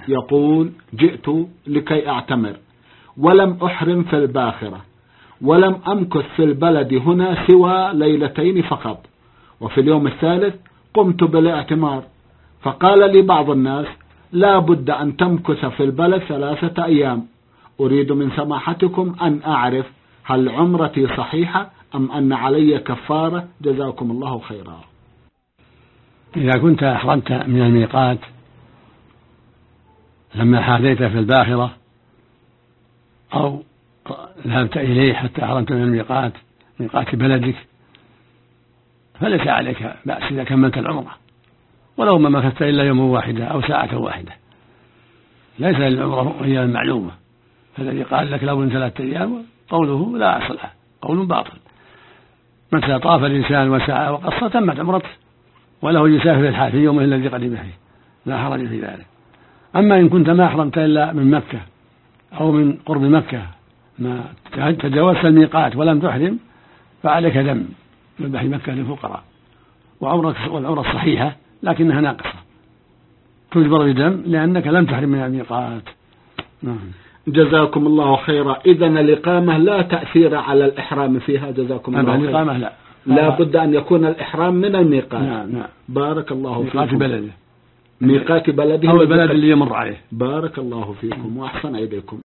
يقول: جئت لكي أعتمر ولم أحرم في الباخرة، ولم أمكث في البلد هنا سوى ليلتين فقط، وفي اليوم الثالث قمت بالاعتمار. فقال لي بعض الناس: لا بد أن تمكث في البلد 3 أيام. أريد من سماحتكم أن أعرف هل عمرتي صحيحة أم أن علي كفارة؟ جزاكم الله خيرا. إذا كنت أحرمت من الميقات لما حاذيت في الباخرة أو ذهبت إليه حتى أحرمت من الميقات ميقات بلدك، فليس عليك بأس إذا كملت العمرة، ولو ما مكثت إلا يوم واحدة أو ساعة واحدة، ليس للعمرة أيام معلومة. فالذي قال لك لو من 3 أيام قوله لا أصل له، قول باطل. متى طاف الإنسان وسعى وقصر تمت عمرته، وله يسافر الحال في يومه الذي قدم فيه، لا حرج في ذلك. أما إن كنت ما أحرمت إلا من مكة أو من قرب مكة، ما تجاوزت الميقات ولم تحرم، فعليك دم يذبح مكة للفقراء، والعمرة الصحيحة لكنها ناقصة تجبر بدم لأنك لم تحرم من الميقات. جزاكم الله خيرا. إذن الإقامة لا تأثير على الإحرام فيها. جزاكم الله خيرا. الإقامة لا بد أن يكون الإحرام من الميقات. نعم. بارك الله فيكم. ميقات بلده، ميقات بلده أو البلد اللي يمر عليه. بارك الله فيكم وأحسن إليكم.